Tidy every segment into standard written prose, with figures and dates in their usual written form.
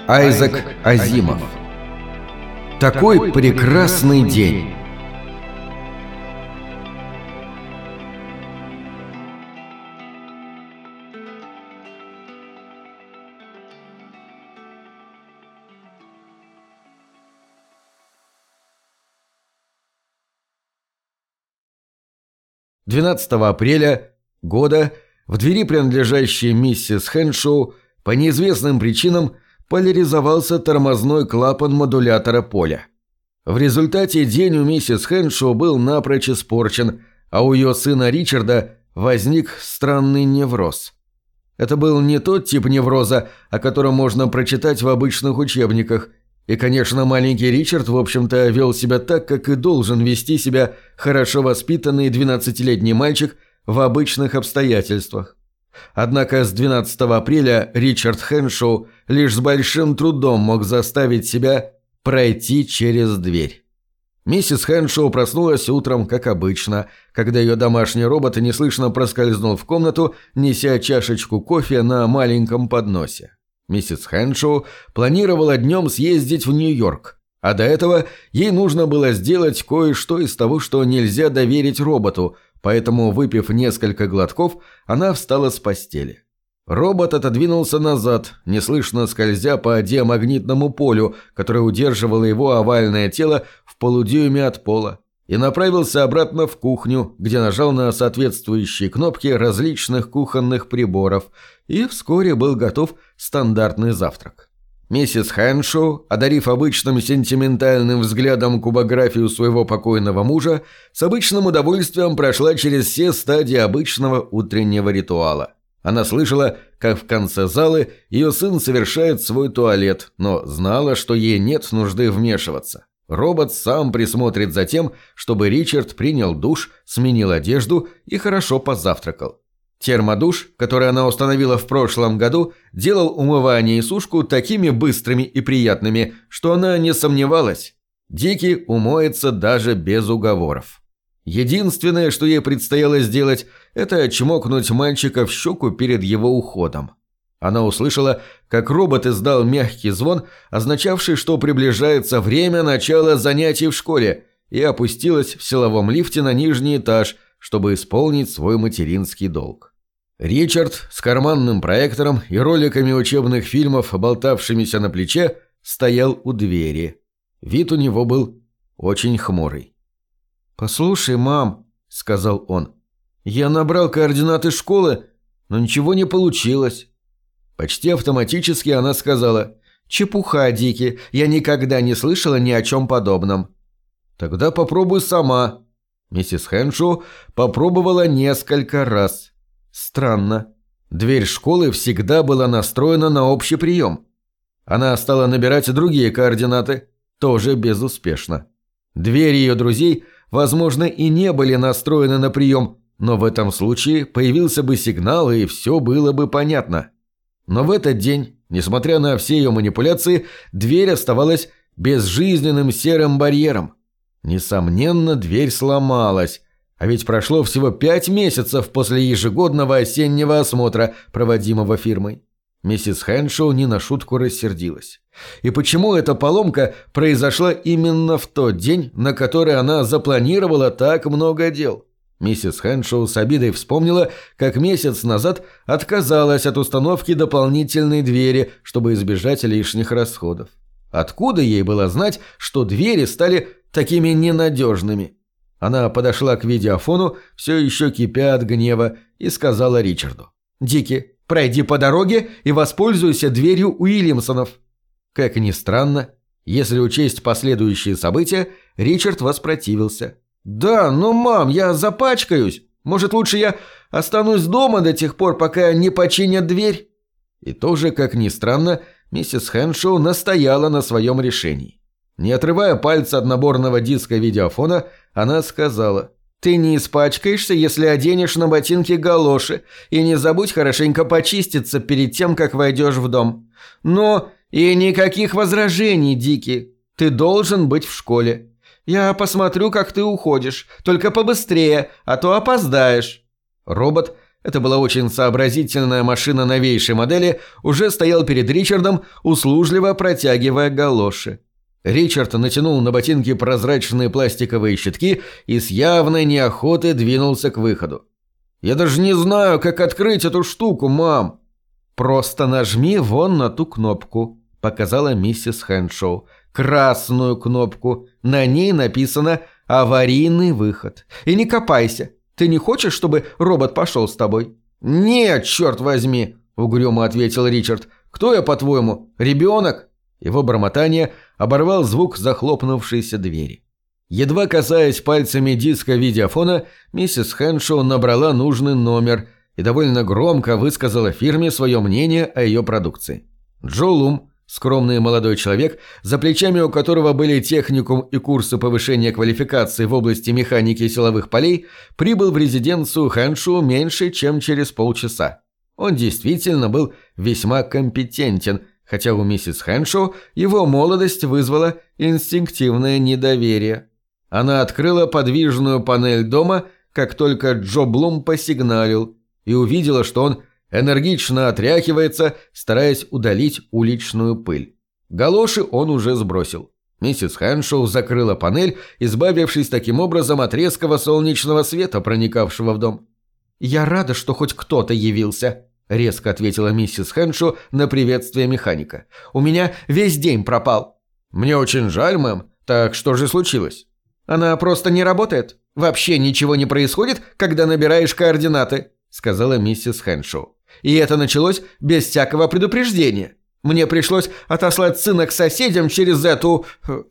Айзек Азимов. Такой прекрасный день. «12 апреля года в двери, принадлежащей миссис Хэншоу, по неизвестным причинам поляризовался тормозной клапан модулятора поля. В результате день у миссис Хэншоу был напрочь испорчен, а у ее сына Ричарда возник странный невроз. Это был не тот тип невроза, о котором можно прочитать в обычных учебниках, и, конечно, маленький Ричард, в общем-то, вел себя так, как и должен вести себя хорошо воспитанный 12-летний мальчик в обычных обстоятельствах. Однако с 12 апреля Ричард Хэншоу лишь с большим трудом мог заставить себя пройти через дверь. Миссис Хэншоу проснулась утром, как обычно, когда ее домашний робот неслышно проскользнул в комнату, неся чашечку кофе на маленьком подносе. Миссис Хэншоу планировала днем съездить в Нью-Йорк, а до этого ей нужно было сделать кое-что из того, что нельзя доверить роботу, поэтому, выпив несколько глотков, она встала с постели. Робот отодвинулся назад, неслышно скользя по диамагнитному полю, которое удерживало его овальное тело в полудюйме от пола, и направился обратно в кухню, где нажал на соответствующие кнопки различных кухонных приборов, и вскоре был готов стандартный завтрак. Миссис Хэншоу, одарив обычным сентиментальным взглядом кубографию своего покойного мужа, с обычным удовольствием прошла через все стадии обычного утреннего ритуала. Она слышала, как в конце залы ее сын совершает свой туалет, но знала, что ей нет нужды вмешиваться. Робот сам присмотрит за тем, чтобы Ричард принял душ, сменил одежду и хорошо позавтракал. Термодуш, который она установила в прошлом году, делал умывание и сушку такими быстрыми и приятными, что она не сомневалась. Дики умоется даже без уговоров. Единственное, что ей предстояло сделать, это чмокнуть мальчика в щеку перед его уходом. Она услышала, как робот издал мягкий звон, означавший, что приближается время начала занятий в школе, и опустилась в силовом лифте на нижний этаж, чтобы исполнить свой материнский долг. Ричард с карманным проектором и роликами учебных фильмов, болтавшимися на плече, стоял у двери. Вид у него был очень хмурый. «Послушай, мам», — сказал он, — «я набрал координаты школы, но ничего не получилось». Почти автоматически она сказала: «Чепуха, Дики, я никогда не слышала ни о чем подобном». «Тогда попробуй сама». Миссис Хэншоу попробовала несколько раз. Странно. Дверь школы всегда была настроена на общий прием. Она стала набирать другие координаты, тоже безуспешно. Двери ее друзей, возможно, и не были настроены на прием, но в этом случае появился бы сигнал, и все было бы понятно. Но в этот день, несмотря на все ее манипуляции, дверь оставалась безжизненным серым барьером. Несомненно, дверь сломалась. А ведь прошло всего 5 месяцев после ежегодного осеннего осмотра, проводимого фирмой. Миссис Хэншоу не на шутку рассердилась. И почему эта поломка произошла именно в тот день, на который она запланировала так много дел? Миссис Хэншоу с обидой вспомнила, как месяц назад отказалась от установки дополнительной двери, чтобы избежать лишних расходов. Откуда ей было знать, что двери стали такими ненадежными? Она подошла к видеофону, все еще кипя от гнева, и сказала Ричарду: «Дики, пройди по дороге и воспользуйся дверью Уильямсонов». Как ни странно, если учесть последующие события, Ричард воспротивился. «Да, но, мам, я запачкаюсь. Может, лучше я останусь дома до тех пор, пока не починят дверь?» И тоже, как ни странно, миссис Хэншоу настояла на своем решении. Не отрывая пальца от наборного диска видеофона, она сказала: «Ты не испачкаешься, если оденешь на ботинки галоши, и не забудь хорошенько почиститься перед тем, как войдешь в дом. Но и никаких возражений, Дики. Ты должен быть в школе. Я посмотрю, как ты уходишь. Только побыстрее, а то опоздаешь». Робот Это была очень сообразительная машина новейшей модели, уже стоял перед Ричардом, услужливо протягивая галоши. Ричард натянул на ботинки прозрачные пластиковые щитки и с явной неохотой двинулся к выходу. «Я даже не знаю, как открыть эту штуку, мам!» «Просто нажми вон на ту кнопку», — показала миссис Хэншоу. «Красную кнопку. На ней написано «Аварийный выход». И не копайся. Ты не хочешь, чтобы робот пошел с тобой?» «Нет, черт возьми», — угрюмо ответил Ричард. «Кто я, по-твоему? Ребенок?» Его бормотание оборвал звук захлопнувшейся двери. Едва касаясь пальцами диска видеофона, миссис Хэншоу набрала нужный номер и довольно громко высказала фирме свое мнение о ее продукции. Джо Лум, скромный молодой человек, за плечами у которого были техникум и курсы повышения квалификации в области механики силовых полей, прибыл в резиденцию Хэншоу меньше, чем через полчаса. Он действительно был весьма компетентен, хотя у миссис Хэншоу его молодость вызвала инстинктивное недоверие. Она открыла подвижную панель дома, как только Джо Блум посигналил, и увидела, что он энергично отряхивается, стараясь удалить уличную пыль. Галоши он уже сбросил. Миссис Хэншоу закрыла панель, избавившись таким образом от резкого солнечного света, проникавшего в дом. «Я рада, что хоть кто-то явился», — резко ответила миссис Хэншоу на приветствие механика. «У меня весь день пропал». «Мне очень жаль, мэм. Так что же случилось?» «Она просто не работает. Вообще ничего не происходит, когда набираешь координаты», — сказала миссис Хэншоу. «И это началось без всякого предупреждения. Мне пришлось отослать сына к соседям через эту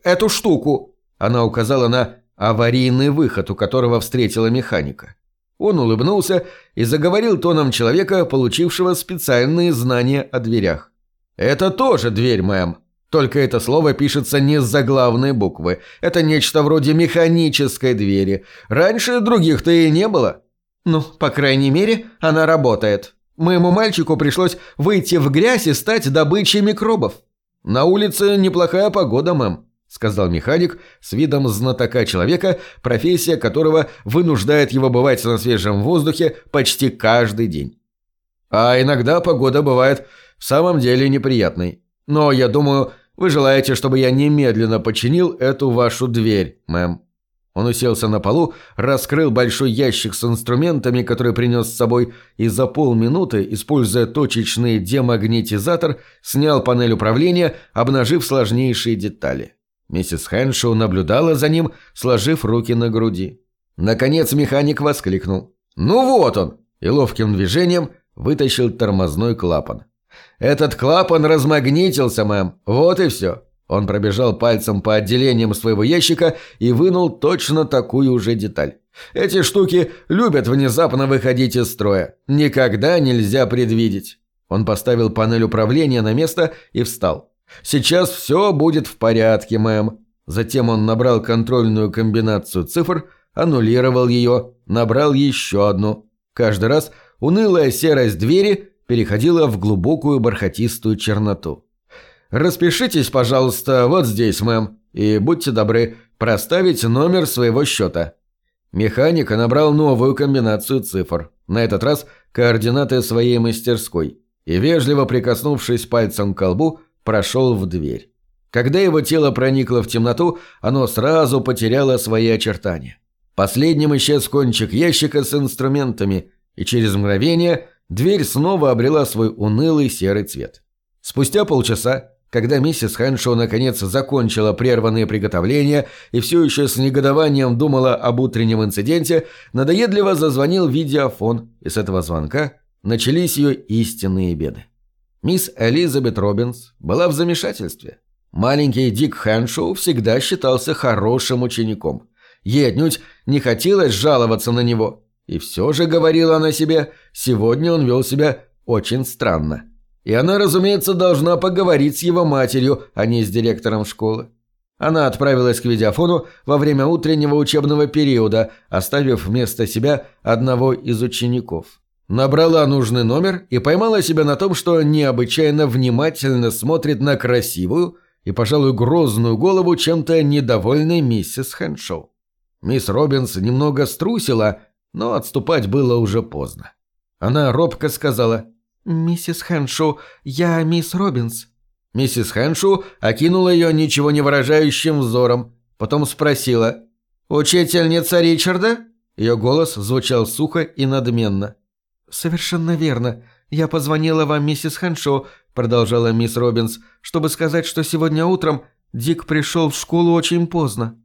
штуку». Она указала на аварийный выход, у которого встретила механика. Он улыбнулся и заговорил тоном человека, получившего специальные знания о дверях. «Это тоже дверь, мэм. Только это слово пишется не с заглавной буквы. Это нечто вроде механической двери. Раньше других-то и не было». «Ну, по крайней мере, она работает. Моему мальчику пришлось выйти в грязь и стать добычей микробов». «На улице неплохая погода, мэм», — сказал механик с видом знатока человека, профессия которого вынуждает его бывать на свежем воздухе почти каждый день. «А иногда погода бывает в самом деле неприятной. Но я думаю, вы желаете, чтобы я немедленно починил эту вашу дверь, мэм». Он уселся на полу, раскрыл большой ящик с инструментами, который принес с собой, и за полминуты, используя точечный демагнетизатор, снял панель управления, обнажив сложнейшие детали. Миссис Хэншоу наблюдала за ним, сложив руки на груди. Наконец механик воскликнул: «Ну вот он!» и ловким движением вытащил тормозной клапан. «Этот клапан размагнитился, мэм. Вот и все». Он пробежал пальцем по отделениям своего ящика и вынул точно такую же деталь. «Эти штуки любят внезапно выходить из строя. Никогда нельзя предвидеть». Он поставил панель управления на место и встал. «Сейчас все будет в порядке, мэм». Затем он набрал контрольную комбинацию цифр, аннулировал ее, набрал еще одну. Каждый раз унылая серость двери переходила в глубокую бархатистую черноту. «Распишитесь, пожалуйста, вот здесь, мэм, и будьте добры проставить номер своего счета». Механик набрал новую комбинацию цифр, на этот раз координаты своей мастерской, и, вежливо прикоснувшись пальцем к колбу, прошел в дверь. Когда его тело проникло в темноту, оно сразу потеряло свои очертания. Последним исчез кончик ящика с инструментами, и через мгновение дверь снова обрела свой унылый серый цвет. Спустя полчаса, когда миссис Хэншоу наконец закончила прерванные приготовления и все еще с негодованием думала об утреннем инциденте, надоедливо зазвонил видеофон, и с этого звонка начались ее истинные беды. Мисс Элизабет Робинс была в замешательстве. Маленький Дик Хэншоу всегда считался хорошим учеником. Ей отнюдь не хотелось жаловаться на него. И все же, говорила она себе, сегодня он вел себя очень странно. И она, разумеется, должна поговорить с его матерью, а не с директором школы. Она отправилась к видеофону во время утреннего учебного периода, оставив вместо себя одного из учеников. Набрала нужный номер и поймала себя на том, что необычайно внимательно смотрит на красивую и, пожалуй, грозную голову чем-то недовольной миссис Хэншоу. Мисс Робинс немного струсила, но отступать было уже поздно. Она робко сказала: «Миссис Хэншоу, я мисс Робинс». Миссис Хэншоу окинула ее ничего не выражающим взором, потом спросила: «Учительница Ричарда?» Ее голос звучал сухо и надменно. «Совершенно верно. Я позвонила вам, миссис Хэншоу», — продолжала мисс Робинс, «чтобы сказать, что сегодня утром Дик пришел в школу очень поздно».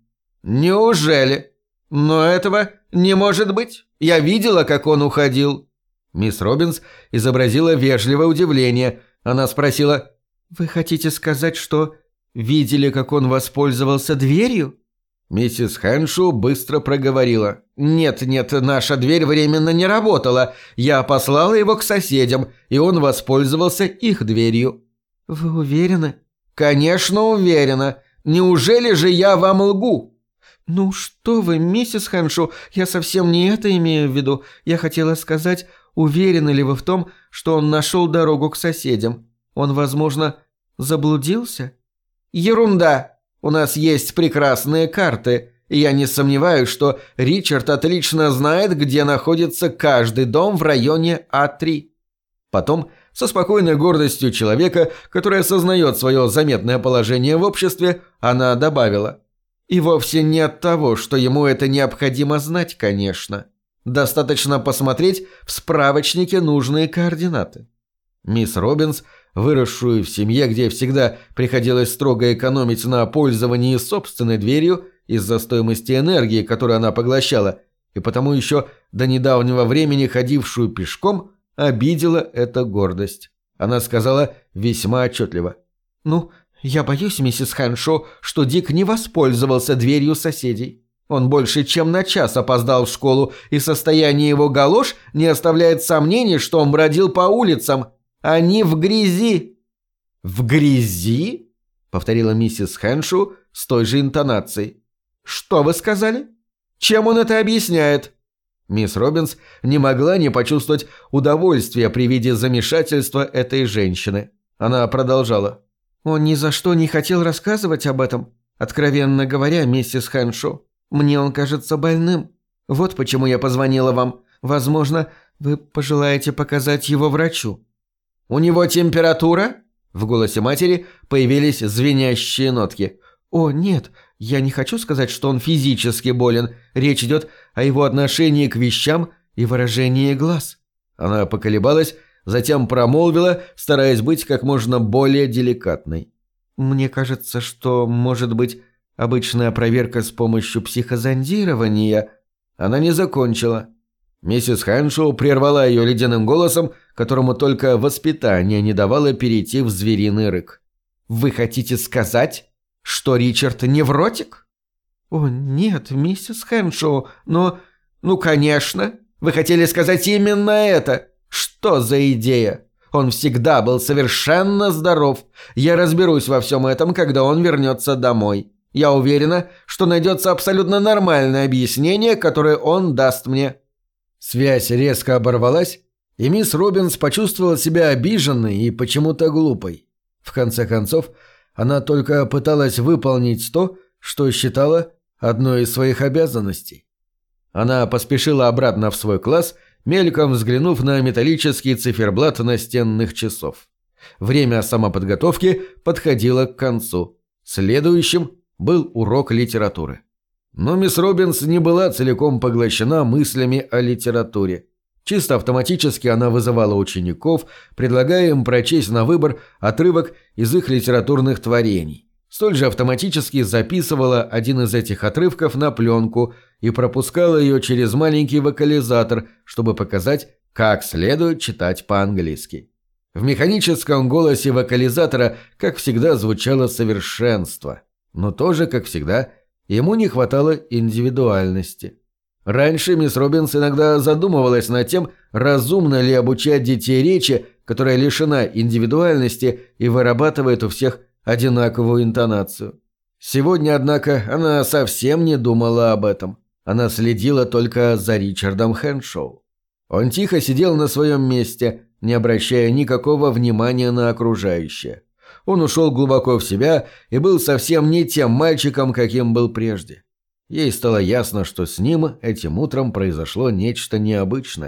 «Неужели? Но этого не может быть. Я видела, как он уходил». Мисс Робинс изобразила вежливое удивление. Она спросила: «Вы хотите сказать, что видели, как он воспользовался дверью?» Миссис Хэншоу быстро проговорила: «Нет, наша дверь временно не работала. Я послала его к соседям, и он воспользовался их дверью». «Вы уверены?» «Конечно, уверена. Неужели же я вам лгу?» «Ну что вы, миссис Хэншоу, я совсем не это имею в виду. Я хотела сказать, уверены ли вы в том, что он нашел дорогу к соседям? Он, возможно, заблудился?» «Ерунда! У нас есть прекрасные карты, и я не сомневаюсь, что Ричард отлично знает, где находится каждый дом в районе А3». Потом, со спокойной гордостью человека, который осознает свое заметное положение в обществе, она добавила: «И вовсе не от того, что ему это необходимо знать, конечно. Достаточно посмотреть в справочнике нужные координаты». Мисс Робинс, выросшую в семье, где всегда приходилось строго экономить на пользовании собственной дверью из-за стоимости энергии, которую она поглощала, и потому еще до недавнего времени ходившую пешком, обидела эта гордость. Она сказала весьма отчетливо: «Ну, я боюсь, миссис Хэншоу, что Дик не воспользовался дверью соседей. Он больше чем на час опоздал в школу, и состояние его галош не оставляет сомнений, что он бродил по улицам. Они в грязи». «В грязи?» — повторила миссис Хэншоу с той же интонацией. «Что вы сказали? Чем он это объясняет?» Мисс Робинс не могла не почувствовать удовольствия при виде замешательства этой женщины. Она продолжала: «Он ни за что не хотел рассказывать об этом. Откровенно говоря, миссис Хэншоу, мне он кажется больным. Вот почему я позвонила вам. Возможно, вы пожелаете показать его врачу». «У него температура?» В голосе матери появились звенящие нотки. «О, нет, я не хочу сказать, что он физически болен. Речь идет о его отношении к вещам и выражении глаз». Она поколебалась, затем промолвила, стараясь быть как можно более деликатной: «Мне кажется, что, может быть, обычная проверка с помощью психозондирования...» Она не закончила. Миссис Хэншоу прервала ее ледяным голосом, которому только воспитание не давало перейти в звериный рык. «Вы хотите сказать, что Ричард невротик?» «О, нет, миссис Хэншоу, но...» «Ну, конечно. Вы хотели сказать именно это. Что за идея? Он всегда был совершенно здоров. Я разберусь во всем этом, когда он вернется домой. Я уверена, что найдется абсолютно нормальное объяснение, которое он даст мне». Связь резко оборвалась, и мисс Робинс почувствовала себя обиженной и почему-то глупой. В конце концов, она только пыталась выполнить то, что считала одной из своих обязанностей. Она поспешила обратно в свой класс, мельком взглянув на металлический циферблат настенных часов. Время самоподготовки подходило к концу. Следующим был урок литературы. Но мисс Робинс не была целиком поглощена мыслями о литературе. Чисто автоматически она вызывала учеников, предлагая им прочесть на выбор отрывок из их литературных творений. Столь же автоматически записывала один из этих отрывков на пленку и пропускала ее через маленький вокализатор, чтобы показать, как следует читать по-английски. В механическом голосе вокализатора, как всегда, звучало совершенство, но тоже, как всегда, ему не хватало индивидуальности. Раньше мисс Робинс иногда задумывалась над тем, разумно ли обучать детей речи, которая лишена индивидуальности и вырабатывает у всех одинаковую интонацию. Сегодня, однако, она совсем не думала об этом. Она следила только за Ричардом Хэншоу. Он тихо сидел на своем месте, не обращая никакого внимания на окружающее. Он ушел глубоко в себя и был совсем не тем мальчиком, каким был прежде. Ей стало ясно, что с ним этим утром произошло нечто необычное.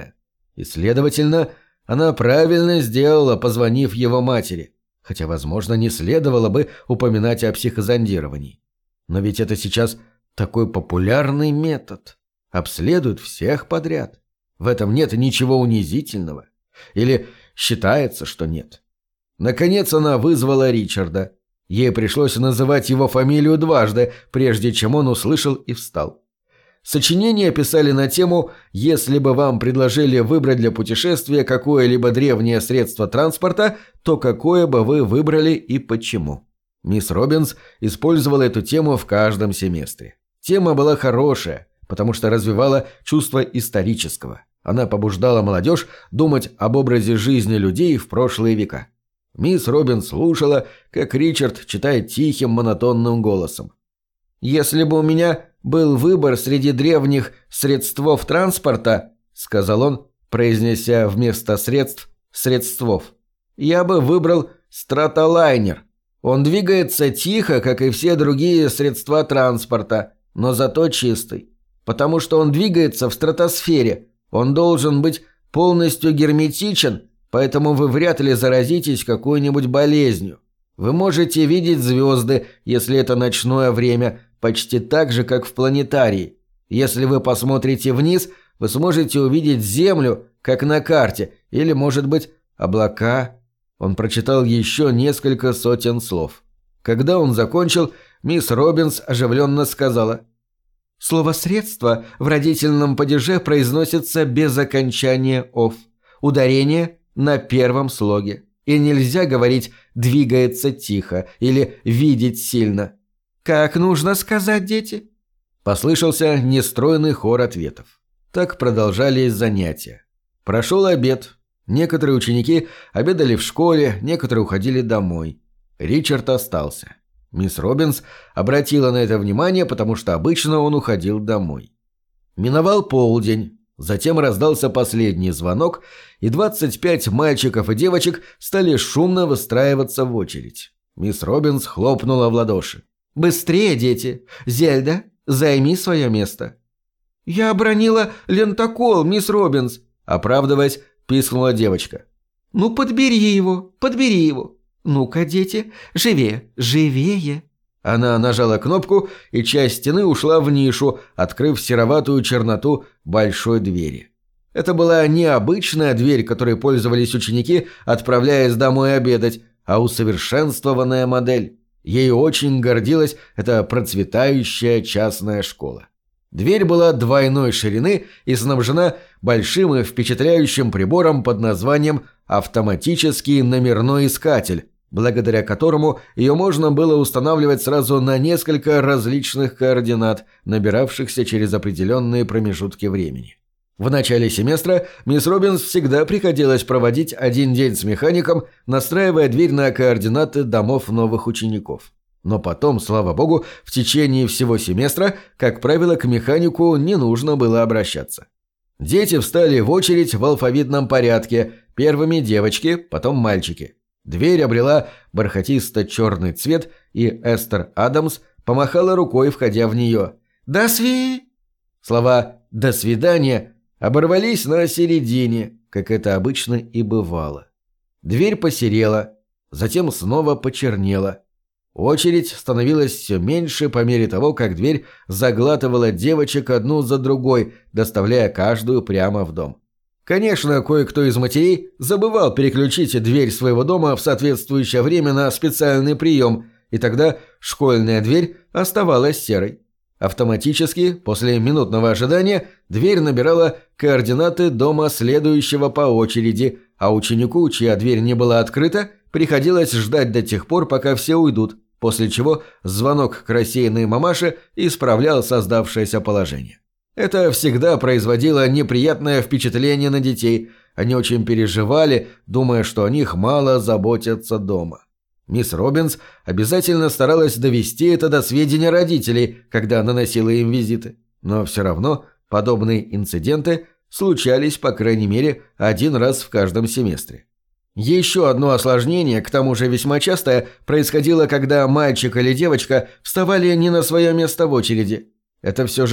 И, следовательно, она правильно сделала, позвонив его матери, хотя, возможно, не следовало бы упоминать о психозондировании. Но ведь это сейчас такой популярный метод. Обследуют всех подряд. В этом нет ничего унизительного. Или считается, что нет. Наконец она вызвала Ричарда. Ей пришлось называть его фамилию дважды, прежде чем он услышал и встал. Сочинение писали на тему «Если бы вам предложили выбрать для путешествия какое-либо древнее средство транспорта, то какое бы вы выбрали и почему?». Мисс Робинс использовала эту тему в каждом семестре. Тема была хорошая, потому что развивала чувство исторического. Она побуждала молодежь думать об образе жизни людей в прошлые века. Мисс Робинс слушала, как Ричард читает тихим монотонным голосом. «Если бы у меня был выбор среди древних средствов транспорта, — сказал он, произнеся вместо средств средствов, — я бы выбрал стратолайнер. Он двигается тихо, как и все другие средства транспорта, но зато чистый. Потому что он двигается в стратосфере, он должен быть полностью герметичен, поэтому вы вряд ли заразитесь какой-нибудь болезнью. Вы можете видеть звезды, если это ночное время, почти так же, как в планетарии. Если вы посмотрите вниз, вы сможете увидеть Землю, как на карте, или, может быть, облака». Он прочитал еще несколько сотен слов. Когда он закончил, мисс Робинс оживленно сказала: «Слово «средство» в родительном падеже произносится без окончания «ов». Ударение на первом слоге. И нельзя говорить «двигается тихо» или «видеть сильно». «Как нужно сказать, дети?» Послышался нестройный хор ответов. Так продолжались занятия. Прошел обед. Некоторые ученики обедали в школе, некоторые уходили домой. Ричард остался. Мисс Робинс обратила на это внимание, потому что обычно он уходил домой. Миновал полдень, затем раздался последний звонок, и 25 мальчиков и девочек стали шумно выстраиваться в очередь. Мисс Робинс хлопнула в ладоши. «Быстрее, дети! Зельда, займи свое место!» «Я обронила лентокол, мисс Робинс!» Оправдываясь, пискнула девочка. «Ну, подбери его, подбери его! Ну-ка, дети, живее, живее!» Она нажала кнопку, и часть стены ушла в нишу, открыв сероватую черноту большой двери. Это была не обычная дверь, которой пользовались ученики, отправляясь домой обедать, а усовершенствованная модель. Ею очень гордилась эта процветающая частная школа. Дверь была двойной ширины и снабжена большим и впечатляющим прибором под названием «автоматический номерной искатель», благодаря которому ее можно было устанавливать сразу на несколько различных координат, набиравшихся через определенные промежутки времени. В начале семестра мисс Робинс всегда приходилось проводить один день с механиком, настраивая дверь на координаты домов новых учеников. Но потом, слава богу, в течение всего семестра, как правило, к механику не нужно было обращаться. Дети встали в очередь в алфавитном порядке, первыми девочки, потом мальчики. Дверь обрела бархатисто-черный цвет, и Эстер Адамс помахала рукой, входя в нее. «До сви...» Слова «до свидания» оборвались на середине, как это обычно и бывало. Дверь посерела, затем снова почернела. Очередь становилась все меньше по мере того, как дверь заглатывала девочек одну за другой, доставляя каждую прямо в дом. Конечно, кое-кто из матерей забывал переключить дверь своего дома в соответствующее время на специальный прием, и тогда школьная дверь оставалась серой. Автоматически, после минутного ожидания, дверь набирала координаты дома следующего по очереди, а ученику, чья дверь не была открыта, приходилось ждать до тех пор, пока все уйдут, после чего звонок к рассеянной мамаше исправлял создавшееся положение. Это всегда производило неприятное впечатление на детей. Они очень переживали, думая, что о них мало заботятся дома. Мисс Робинс обязательно старалась довести это до сведения родителей, когда наносила им визиты. Но все равно подобные инциденты случались, по крайней мере, один раз в каждом семестре. Еще одно осложнение, к тому же весьма частое, происходило, когда мальчик или девочка вставали не на свое место в очереди. Это все же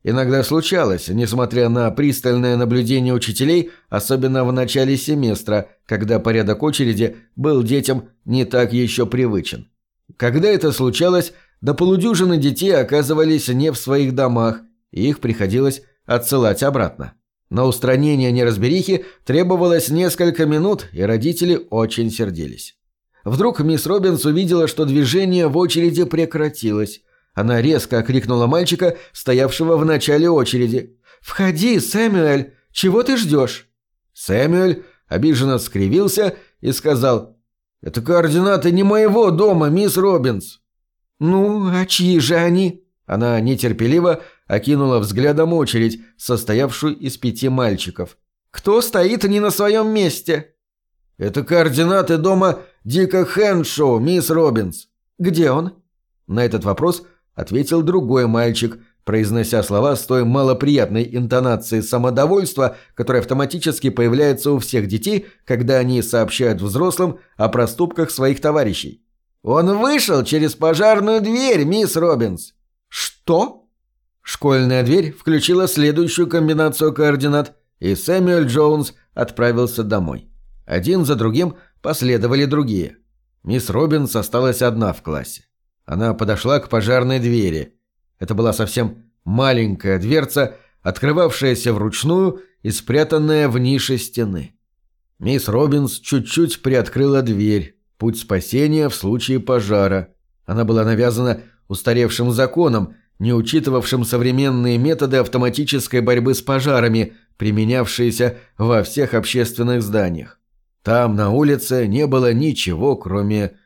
Иногда случалось, несмотря на пристальное наблюдение учителей, особенно в начале семестра, когда порядок очереди был детям не так еще привычен. Когда это случалось, до полудюжины детей оказывались не в своих домах, и их приходилось отсылать обратно. На устранение неразберихи требовалось несколько минут, и родители очень сердились. Вдруг мисс Робинс увидела, что движение в очереди прекратилось. Она резко окликнула мальчика, стоявшего в начале очереди. «Входи, Сэмюэль! Чего ты ждешь?» Сэмюэль обиженно скривился и сказал: «Это координаты не моего дома, мисс Робинс». «Ну, а чьи же они?» Она нетерпеливо окинула взглядом очередь, состоявшую из 5 мальчиков. «Кто стоит не на своем месте?» «Это координаты дома Дика Хэншоу, мисс Робинс». «Где он?» На этот вопрос ответил другой мальчик, произнося слова с той малоприятной интонацией самодовольства, которая автоматически появляется у всех детей, когда они сообщают взрослым о проступках своих товарищей. «Он вышел через пожарную дверь, мисс Робинс». «Что?» Школьная дверь включила следующую комбинацию координат, и Сэмюэль Джонс отправился домой. Один за другим последовали другие. Мисс Робинс осталась одна в классе. Она подошла к пожарной двери. Это была совсем маленькая дверца, открывавшаяся вручную и спрятанная в нише стены. Мисс Робинс чуть-чуть приоткрыла дверь, путь спасения в случае пожара. Она была навязана устаревшим законом, не учитывавшим современные методы автоматической борьбы с пожарами, применявшиеся во всех общественных зданиях. Там, на улице, не было ничего, кроме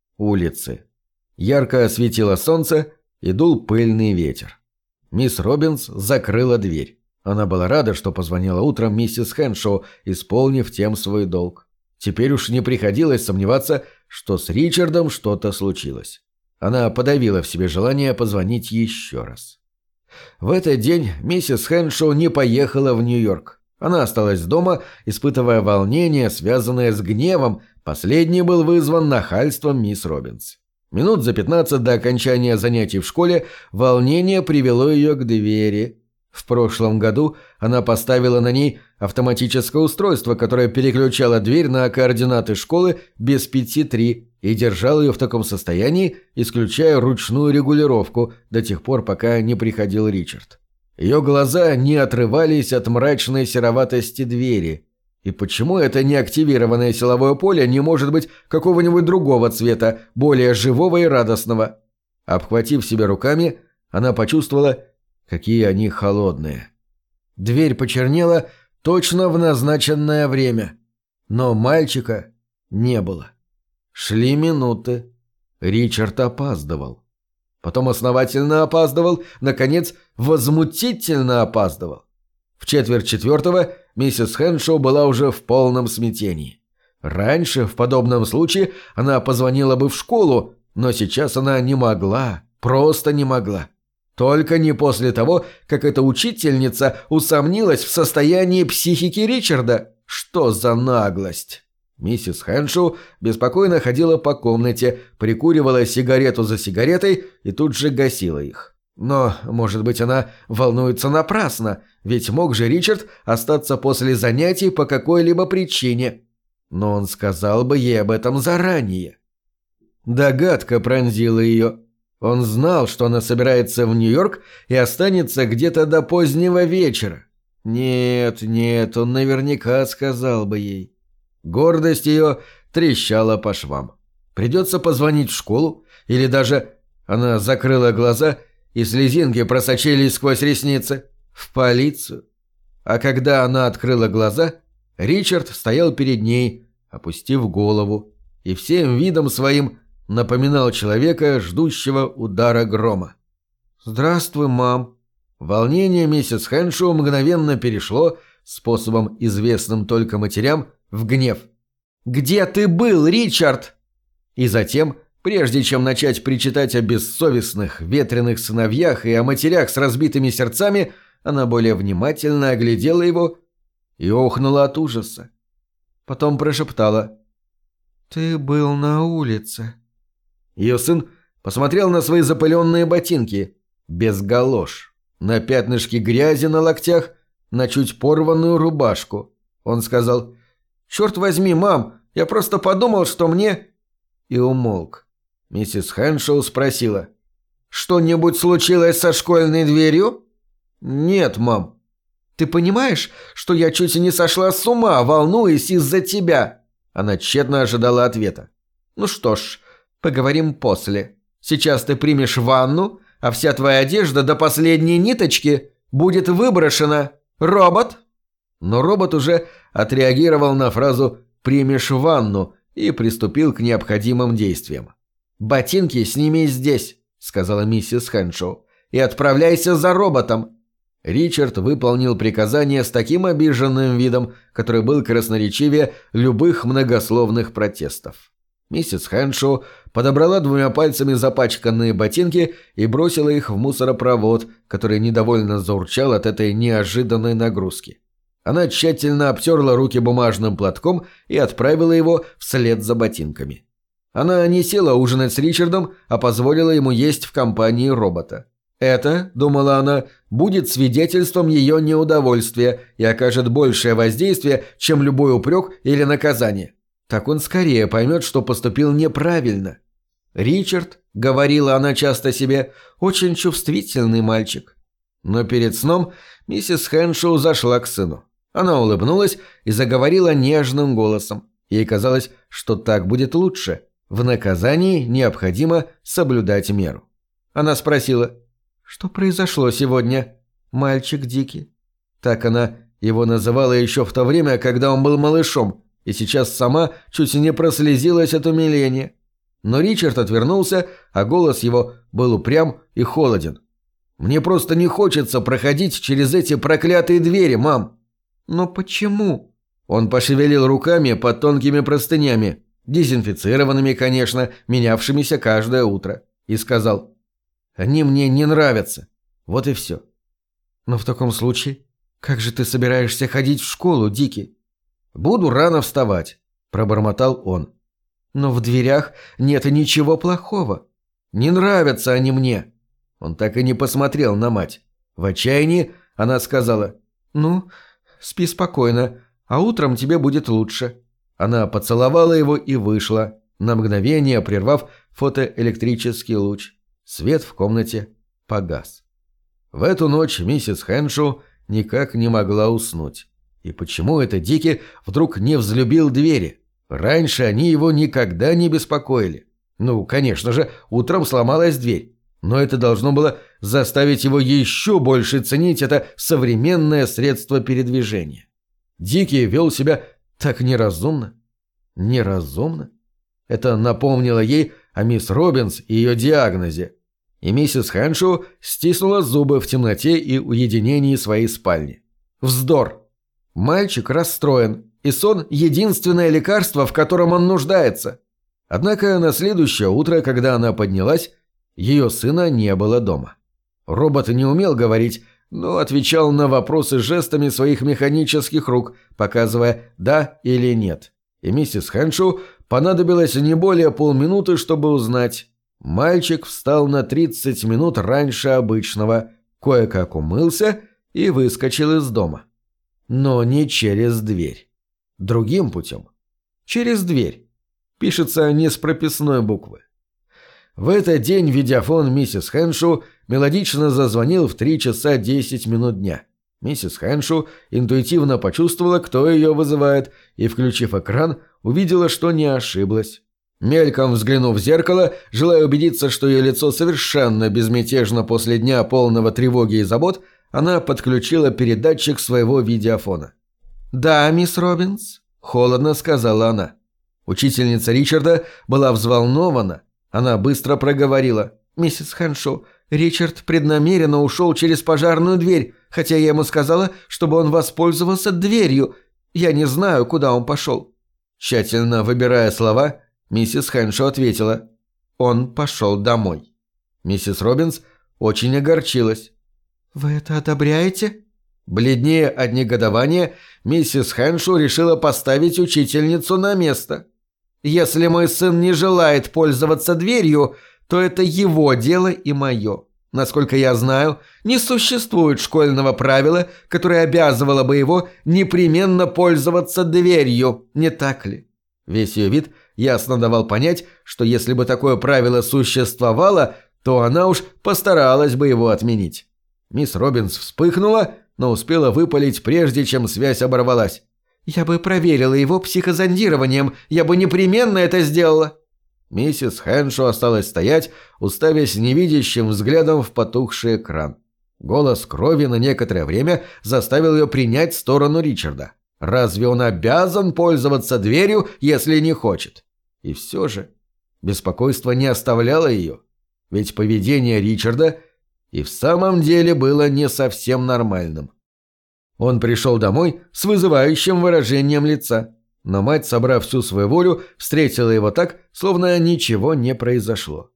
улицы. Ярко светило солнце и дул пыльный ветер. Мисс Робинс закрыла дверь. Она была рада, что позвонила утром миссис Хэншоу, исполнив тем свой долг. Теперь уж не приходилось сомневаться, что с Ричардом что-то случилось. Она подавила в себе желание позвонить еще раз. В этот день миссис Хэншоу не поехала в Нью-Йорк. Она осталась дома, испытывая волнение, связанное с гневом. Последний был вызван нахальством мисс Робинс. Минут за 15 до окончания занятий в школе волнение привело ее к двери. В прошлом году она поставила на ней автоматическое устройство, которое переключало дверь на координаты школы без 5-3 и держало ее в таком состоянии, исключая ручную регулировку до тех пор, пока не приходил Ричард. Ее глаза не отрывались от мрачной сероватости двери. И почему это неактивированное силовое поле не может быть какого-нибудь другого цвета, более живого и радостного? Обхватив себя руками, она почувствовала, какие они холодные. Дверь почернела точно в назначенное время. Но мальчика не было. Шли минуты. Ричард опаздывал. Потом основательно опаздывал, наконец, возмутительно опаздывал. В 3:45 миссис Хэншоу была уже в полном смятении. Раньше, в подобном случае, она позвонила бы в школу, но сейчас она не могла, просто не могла. Только не после того, как эта учительница усомнилась в состоянии психики Ричарда. Что за наглость! Миссис Хэншоу беспокойно ходила по комнате, прикуривала сигарету за сигаретой и тут же гасила их. Но, может быть, она волнуется напрасно, ведь мог же Ричард остаться после занятий по какой-либо причине. Но он сказал бы ей об этом заранее. Догадка пронзила ее. Он знал, что она собирается в Нью-Йорк и останется где-то до позднего вечера. Нет, он наверняка сказал бы ей. Гордость ее трещала по швам. Придется позвонить в школу, или даже... Она закрыла глаза, и слезинки просочились сквозь ресницы. В полицию. А когда она открыла глаза, Ричард стоял перед ней, опустив голову, и всем видом своим напоминал человека, ждущего удара грома. «Здравствуй, мам». Волнение миссис Хэншоу мгновенно перешло, способом, известным только матерям, в гнев. «Где ты был, Ричард?» И затем, прежде чем начать причитать о бессовестных, ветреных сыновьях и о матерях с разбитыми сердцами, она более внимательно оглядела его и охнула от ужаса. Потом прошептала: «Ты был на улице». Ее сын посмотрел на свои запыленные ботинки, без галош. на пятнышки грязи на локтях, на чуть порванную рубашку. Он сказал: «Черт возьми, мам, я просто подумал, что мне...» И умолк. Миссис Хэншоу спросила: «Что-нибудь случилось со школьной дверью?» «Нет, мам». «Ты понимаешь, что я чуть не сошла с ума, волнуясь из-за тебя?» Она тщетно ожидала ответа. «Ну что ж, поговорим после. Сейчас ты примешь ванну, а вся твоя одежда до последней ниточки будет выброшена. Робот?» Но робот уже отреагировал на фразу «примешь ванну» и приступил к необходимым действиям. «Ботинки сними здесь», — сказала миссис Хэншоу, — «и отправляйся за роботом». Ричард выполнил приказание с таким обиженным видом, который был красноречивее любых многословных протестов. Миссис Хэншоу подобрала 2 пальцами запачканные ботинки и бросила их в мусоропровод, который недовольно заурчал от этой неожиданной нагрузки. Она тщательно обтерла руки бумажным платком и отправила его вслед за ботинками. Она не села ужинать с Ричардом, а позволила ему есть в компании робота. Это, думала она, будет свидетельством ее неудовольствия и окажет большее воздействие, чем любой упрек или наказание. Так он скорее поймет, что поступил неправильно. «Ричард», — говорила она часто себе, — «очень чувствительный мальчик». Но перед сном миссис Хэншоу зашла к сыну. Она улыбнулась и заговорила нежным голосом. Ей казалось, что так будет лучше. В наказании необходимо соблюдать меру. Она спросила: «Что произошло сегодня, мальчик Дики?» Так она его называла еще в то время, когда он был малышом, и сейчас сама чуть не прослезилась от умиления. Но Ричард отвернулся, а голос его был упрям и холоден. «Мне просто не хочется проходить через эти проклятые двери, мам». «Но почему?» Он пошевелил руками под тонкими простынями, дезинфицированными, конечно, менявшимися каждое утро, и сказал: «Они мне не нравятся. Вот и все». «Но в таком случае, как же ты собираешься ходить в школу, Дики?» «Буду рано вставать», – пробормотал он. «Но в дверях нет ничего плохого. Не нравятся они мне». Он так и не посмотрел на мать. В отчаянии она сказала: «Ну, спи спокойно, а утром тебе будет лучше». Она поцеловала его и вышла, на мгновение прервав фотоэлектрический луч. Свет в комнате погас. В эту ночь миссис Хэншоу никак не могла уснуть. И почему это Дики вдруг не взлюбил двери? Раньше они его никогда не беспокоили. Ну, конечно же, утром сломалась дверь. Но это должно было заставить его еще больше ценить это современное средство передвижения. Дики вел себя так неразумно. Неразумно? Это напомнило ей о мисс Робинс и ее диагнозе. И миссис Хэншоу стиснула зубы в темноте и уединении своей спальни. Вздор! Мальчик расстроен, и сон – единственное лекарство, в котором он нуждается. Однако на следующее утро, когда она поднялась, ее сына не было дома. Робот не умел говорить, но отвечал на вопросы жестами своих механических рук, показывая «да» или «нет». И миссис Хэншоу понадобилось не более полминуты, чтобы узнать. Мальчик встал на 30 минут раньше обычного, кое-как умылся и выскочил из дома. Но не через дверь. Другим путем. Через дверь. Пишется не с прописной буквы. В этот день видеофон миссис Хэншоу мелодично зазвонил в 3 часа 10 минут дня. Миссис Хэншоу интуитивно почувствовала, кто ее вызывает, и, включив экран, увидела, что не ошиблась. Мельком взглянув в зеркало, желая убедиться, что ее лицо совершенно безмятежно после дня полного тревоги и забот, она подключила передатчик своего видеофона. «Да, мисс Робинс», – холодно сказала она. Учительница Ричарда была взволнована. Она быстро проговорила: «Миссис Хэншоу, Ричард преднамеренно ушел через пожарную дверь, хотя я ему сказала, чтобы он воспользовался дверью. Я не знаю, куда он пошел». Тщательно выбирая слова, миссис Хэншоу ответила: «Он пошел домой». Миссис Робинс очень огорчилась. «Вы это одобряете?» Бледнее от негодования, миссис Хэншоу решила поставить учительницу на место. «Если мой сын не желает пользоваться дверью, то это его дело и мое. Насколько я знаю, не существует школьного правила, которое обязывало бы его непременно пользоваться дверью, не так ли? Весь ее вид ясно давал понять, что если бы такое правило существовало, то она уж постаралась бы его отменить. Мисс Робинс вспыхнула, но успела выпалить, прежде чем связь оборвалась. «Я бы проверила его психозондированием, я бы непременно это сделала». Миссис Хэншоу осталась стоять, уставясь невидящим взглядом в потухший экран. Голос крови на некоторое время заставил ее принять сторону Ричарда. Разве он обязан пользоваться дверью, если не хочет? И все же беспокойство не оставляло ее, ведь поведение Ричарда и в самом деле было не совсем нормальным. Он пришел домой с вызывающим выражением лица, но мать, собрав всю свою волю, встретила его так, словно ничего не произошло.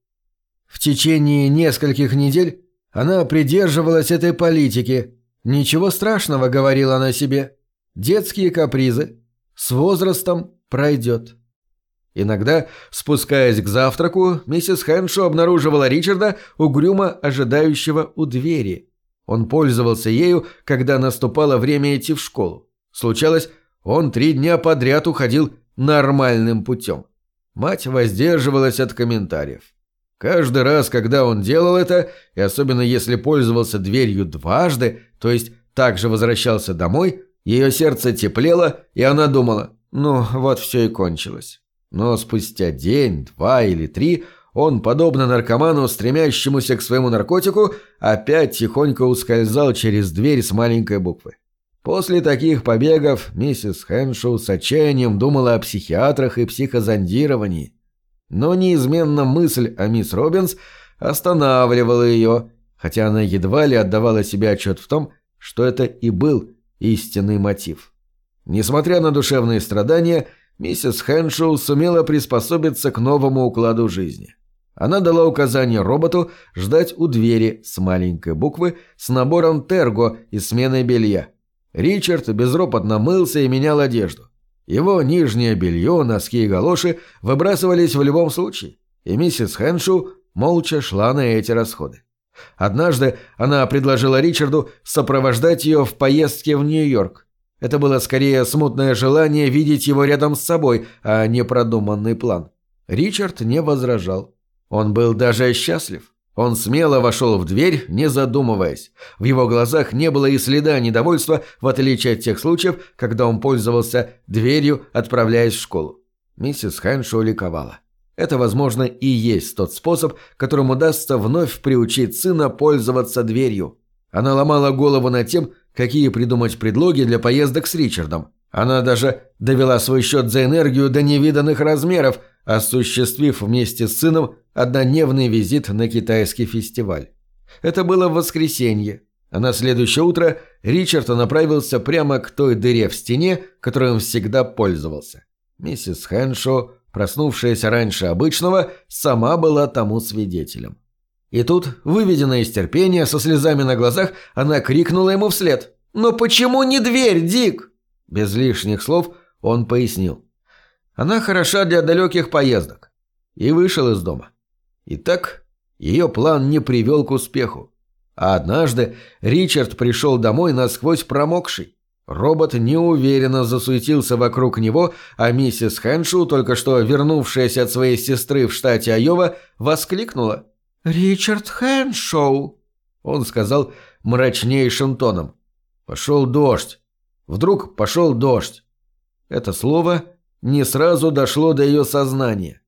В течение нескольких недель она придерживалась этой политики. «Ничего страшного», — говорила она себе, — «детские капризы. С возрастом пройдет». Иногда, спускаясь к завтраку, миссис Хэншоу обнаруживала Ричарда, угрюмо ожидающего у двери. Он пользовался ею, когда наступало время идти в школу. Случалось, он 3 дня подряд уходил нормальным путем. Мать воздерживалась от комментариев. Каждый раз, когда он делал это, и особенно если пользовался дверью дважды, то есть также возвращался домой, ее сердце теплело, и она думала: «Ну, вот все и кончилось». Но спустя день, 2 или 3 он, подобно наркоману, стремящемуся к своему наркотику, опять тихонько ускользал через дверь с маленькой буквы. После таких побегов миссис Хэншоу с отчаянием думала о психиатрах и психозондировании. Но неизменно мысль о мисс Робинс останавливала ее, хотя она едва ли отдавала себе отчет в том, что это и был истинный мотив. Несмотря на душевные страдания, миссис Хэншоу сумела приспособиться к новому укладу жизни. Она дала указание роботу ждать у двери с маленькой буквы с набором терго и сменой белья. Ричард безропотно мылся и менял одежду. Его нижнее белье, носки и галоши выбрасывались в любом случае, и миссис Хэншоу молча шла на эти расходы. Однажды она предложила Ричарду сопровождать ее в поездке в Нью-Йорк. Это было скорее смутное желание видеть его рядом с собой, а не продуманный план. Ричард не возражал. Он был даже счастлив. Он смело вошел в дверь, не задумываясь. В его глазах не было и следа недовольства, в отличие от тех случаев, когда он пользовался дверью, отправляясь в школу. Миссис Хэншоу ликовала. Это, возможно, и есть тот способ, которым удастся вновь приучить сына пользоваться дверью. Она ломала голову над тем, какие придумать предлоги для поездок с Ричардом. Она даже довела свой счет за энергию до невиданных размеров, осуществив вместе с сыном однодневный визит на китайский фестиваль. Это было в воскресенье, а на следующее утро Ричард направился прямо к той дыре в стене, которой он всегда пользовался. Миссис Хэншоу, проснувшаяся раньше обычного, сама была тому свидетелем. И тут, выведенная из терпения, со слезами на глазах, она крикнула ему вслед: «Но почему не дверь, Дик?» Без лишних слов он пояснил: «Она хороша для далеких поездок». И вышел из дома. Итак, ее план не привел к успеху. А однажды Ричард пришел домой насквозь промокший. Робот неуверенно засуетился вокруг него, а миссис Хэншоу, только что вернувшаяся от своей сестры в штате Айова, воскликнула: «Ричард Хэншоу!» Он сказал мрачнейшим тоном: «Пошел дождь». Вдруг пошел дождь. Это слово не сразу дошло до ее сознания.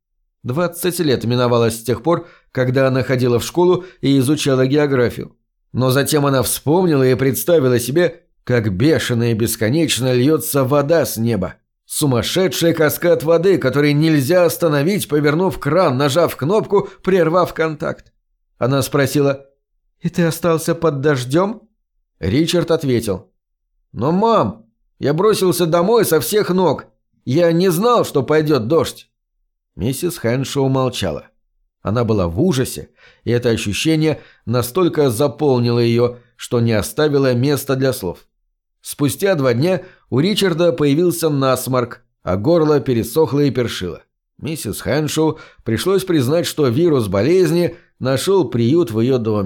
20 лет миновало с тех пор, когда она ходила в школу и изучала географию. Но затем она вспомнила и представила себе, как бешено и бесконечно льется вода с неба. Сумасшедший каскад воды, который нельзя остановить, повернув кран, нажав кнопку, прервав контакт. Она спросила: «И ты остался под дождем?» Ричард ответил: «Но, мам, я бросился домой со всех ног. Я не знал, что пойдет дождь». Миссис Хэншоу молчала. Она была в ужасе, и это ощущение настолько заполнило ее, что не оставило места для слов. Спустя 2 дня у Ричарда появился насморк, а горло пересохло и першило. Миссис Хэншоу пришлось признать, что вирус болезни нашел приют в ее доме.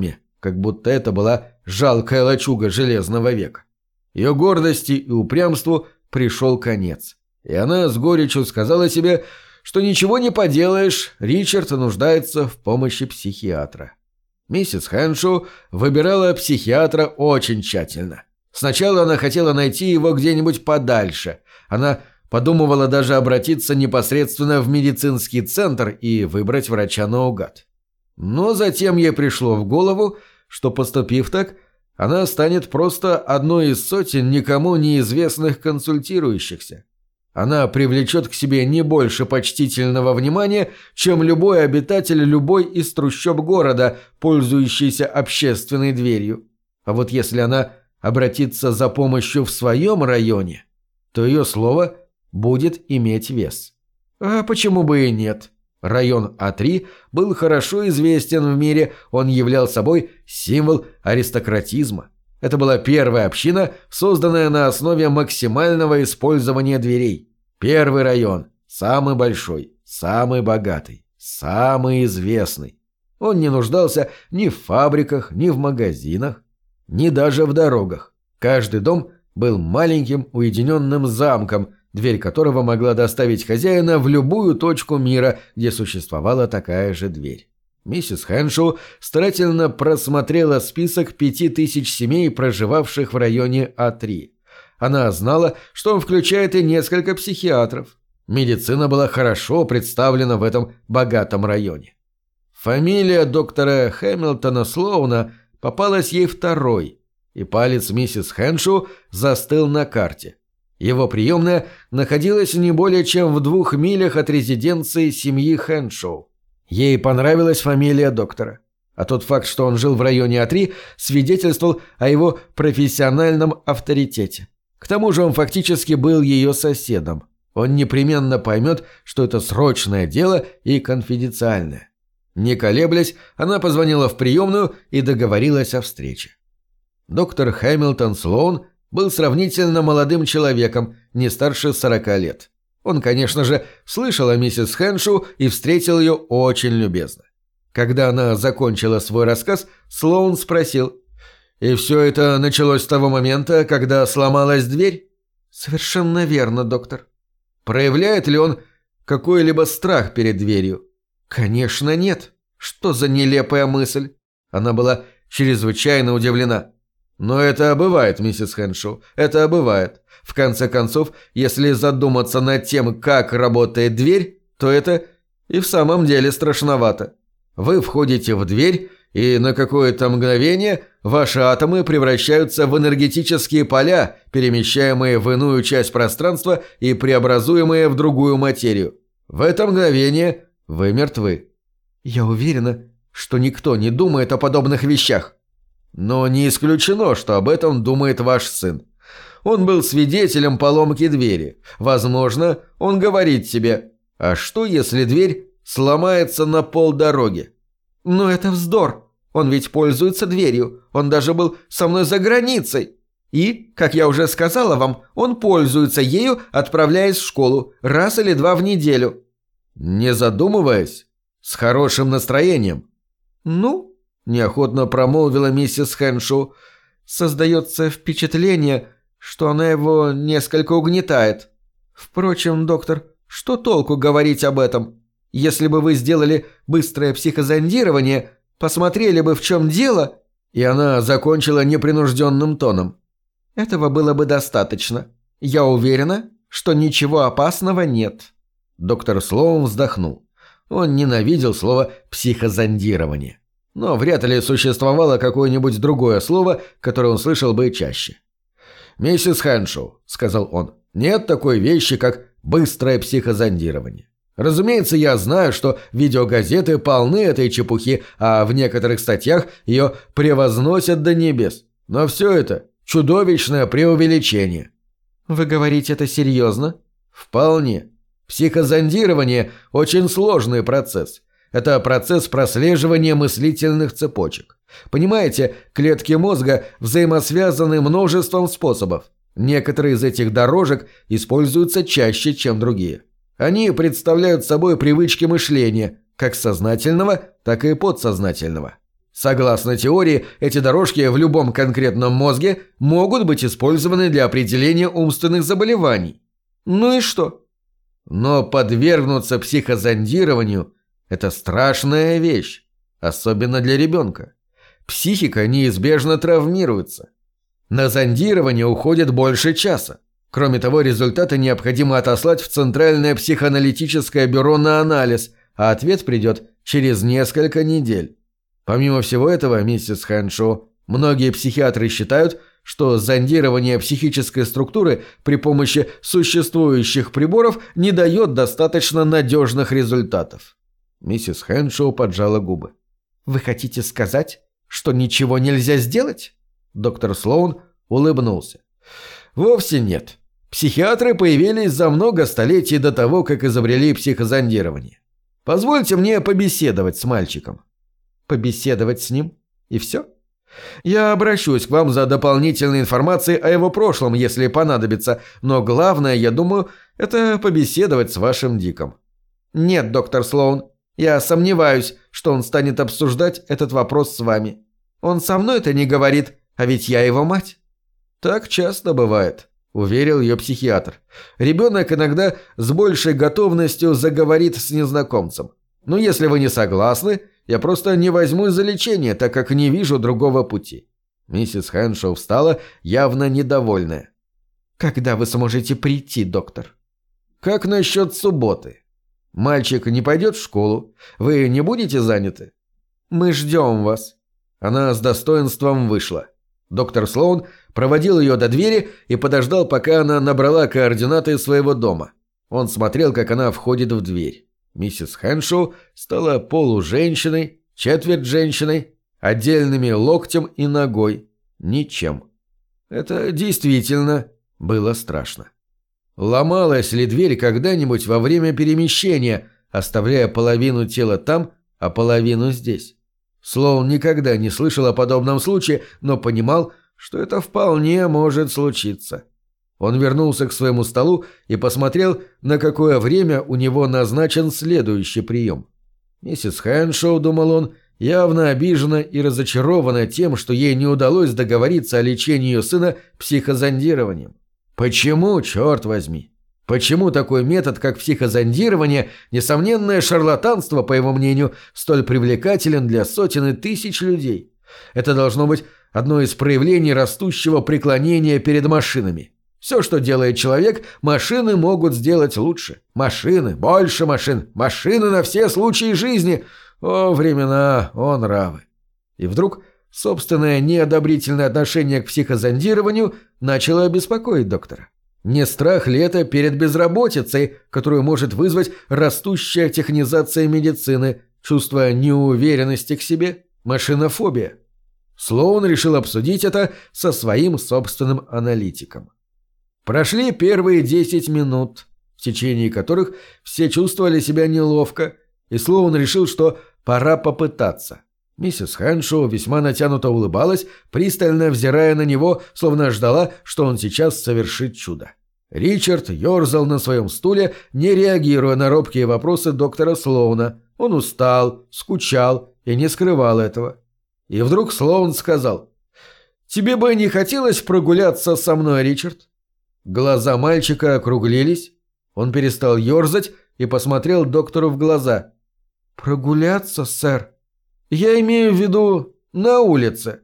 как будто это была жалкая лачуга железного века. Ее гордости и упрямству пришел конец, и она с горечью сказала себе, что ничего не поделаешь, Ричард нуждается в помощи психиатра. Миссис Хэншоу выбирала психиатра очень тщательно. Сначала она хотела найти его где-нибудь подальше. Она подумывала даже обратиться непосредственно в медицинский центр и выбрать врача наугад. Но затем ей пришло в голову, что, поступив так, она станет просто одной из сотен никому неизвестных консультирующихся. Она привлечет к себе не больше почтительного внимания, чем любой обитатель любой из трущоб города, пользующийся общественной дверью. А вот если она обратится за помощью в своем районе, то ее слово будет иметь вес. А почему бы и нет? Район А3 был хорошо известен в мире, он являл собой символ аристократизма. Это была первая община, созданная на основе максимального использования дверей. Первый район, самый большой, самый богатый, самый известный. Он не нуждался ни в фабриках, ни в магазинах, ни даже в дорогах. Каждый дом был маленьким уединенным замком, дверь которого могла доставить хозяина в любую точку мира, где существовала такая же дверь. Миссис Хэншоу старательно просмотрела список 5000 семей, проживавших в районе А3. Она знала, что он включает и несколько психиатров. Медицина была хорошо представлена в этом богатом районе. Фамилия доктора Хэмилтона Слоуна попалась ей второй, и палец миссис Хэншоу застыл на карте. Его приемная находилась не более чем в 2 милях от резиденции семьи Хэншоу. Ей понравилась фамилия доктора, а тот факт, что он жил в районе А3, свидетельствовал о его профессиональном авторитете. К тому же он фактически был ее соседом. Он непременно поймет, что это срочное дело и конфиденциальное. Не колеблясь, она позвонила в приемную и договорилась о встрече. Доктор Хэмилтон Слоун был сравнительно молодым человеком, не старше 40 лет. Он, конечно же, слышал о миссис Хэншоу и встретил ее очень любезно. Когда она закончила свой рассказ, Слоун спросил: «И все это началось с того момента, когда сломалась дверь?» «Совершенно верно, доктор». «Проявляет ли он какой-либо страх перед дверью?» «Конечно нет. Что за нелепая мысль?» Она была чрезвычайно удивлена. «Но это бывает, миссис Хэншоу, это бывает. В конце концов, если задуматься над тем, как работает дверь, то это и в самом деле страшновато. Вы входите в дверь, и на какое-то мгновение ваши атомы превращаются в энергетические поля, перемещаемые в иную часть пространства и преобразуемые в другую материю. В это мгновение вы мертвы». «Я уверена, что никто не думает о подобных вещах». «Но не исключено, что об этом думает ваш сын. Он был свидетелем поломки двери. Возможно, он говорит себе: а что, если дверь сломается на полдороги?» «Но это вздор. Он ведь пользуется дверью. Он даже был со мной за границей. И, как я уже сказала вам, он пользуется ею, отправляясь в школу, раз или 2 в неделю». «Не задумываясь? С хорошим настроением?» «Ну?» – неохотно промолвила миссис Хэншоу. «Создается впечатление, что она его несколько угнетает. Впрочем, доктор, что толку говорить об этом? Если бы вы сделали быстрое психозондирование, посмотрели бы, в чем дело...» И она закончила непринужденным тоном. «Этого было бы достаточно. Я уверена, что ничего опасного нет». Доктор Слоун вздохнул. Он ненавидел слово «психозондирование». Но вряд ли существовало какое-нибудь другое слово, которое он слышал бы чаще. «Миссис Хэншоу», — сказал он, — «нет такой вещи, как быстрое психозондирование. Разумеется, я знаю, что видеогазеты полны этой чепухи, а в некоторых статьях ее превозносят до небес. Но все это чудовищное преувеличение». «Вы говорите это серьезно?» «Вполне. Психозондирование – очень сложный процесс. Это процесс прослеживания мыслительных цепочек. Понимаете, клетки мозга взаимосвязаны множеством способов. Некоторые из этих дорожек используются чаще, чем другие. Они представляют собой привычки мышления, как сознательного, так и подсознательного. Согласно теории, эти дорожки в любом конкретном мозге могут быть использованы для определения умственных заболеваний. Ну и что? Но подвергнуться психозондированию – это страшная вещь, особенно для ребенка. Психика неизбежно травмируется. На зондирование уходит больше часа. Кроме того, результаты необходимо отослать в Центральное психоаналитическое бюро на анализ, а ответ придет через несколько недель. Помимо всего этого, миссис Хэншоу, многие психиатры считают, что зондирование психической структуры при помощи существующих приборов не дает достаточно надежных результатов. Миссис Хэншоу поджала губы. «Вы хотите сказать, что ничего нельзя сделать?» Доктор Слоун улыбнулся. «Вовсе нет. Психиатры появились за много столетий до того, как изобрели психозондирование. Позвольте мне побеседовать с мальчиком». «Побеседовать с ним? И все?» «Я обращусь к вам за дополнительной информацией о его прошлом, если понадобится, но главное, я думаю, это побеседовать с вашим Диком». «Нет, доктор Слоун, я сомневаюсь, что он станет обсуждать этот вопрос с вами. Он со мной-то не говорит, а ведь я его мать». «Так часто бывает», – уверил ее психиатр. «Ребенок иногда с большей готовностью заговорит с незнакомцем. Но если вы не согласны, я просто не возьмусь за лечение, так как не вижу другого пути». Миссис Хэншоу встала, явно недовольная. «Когда вы сможете прийти, доктор?» «Как насчет субботы? Мальчик не пойдет в школу? Вы не будете заняты?» «Мы ждем вас». Она с достоинством вышла. Доктор Слоун проводил ее до двери и подождал, пока она набрала координаты своего дома. Он смотрел, как она входит в дверь. Миссис Хэншоу стала полуженщиной, четверть женщиной, отдельными локтем и ногой. Ничем. Это действительно было страшно. Ломалась ли дверь когда-нибудь во время перемещения, оставляя половину тела там, а половину здесь? Слоун никогда не слышал о подобном случае, но понимал, что это вполне может случиться. Он вернулся к своему столу и посмотрел, на какое время у него назначен следующий прием. Миссис Хэншоу, думал он, явно обижена и разочарована тем, что ей не удалось договориться о лечении ее сына психозондированием. Почему, черт возьми? Почему такой метод, как психозондирование, несомненное шарлатанство, по его мнению, столь привлекателен для сотен и тысяч людей? Это должно быть одно из проявлений растущего преклонения перед машинами. Все, что делает человек, машины могут сделать лучше. Машины, больше машин, машины на все случаи жизни. О, времена, о, нравы. И вдруг собственное неодобрительное отношение к психозондированию начало беспокоить доктора. Не страх ли это перед безработицей, которую может вызвать растущая технизация медицины, чувство неуверенности к себе, машинофобия? Слоун решил обсудить это со своим собственным аналитиком. Прошли первые 10 минут, в течение которых все чувствовали себя неловко, и Слоун решил, что пора попытаться. Миссис Хэншоу весьма натянуто улыбалась, пристально взирая на него, словно ждала, что он сейчас совершит чудо. Ричард ерзал на своем стуле, не реагируя на робкие вопросы доктора Слоуна. Он устал, скучал и не скрывал этого. И вдруг Слоун сказал: «Тебе бы не хотелось прогуляться со мной, Ричард?» Глаза мальчика округлились. Он перестал ерзать и посмотрел доктору в глаза. «Прогуляться, сэр? Я имею в виду на улице».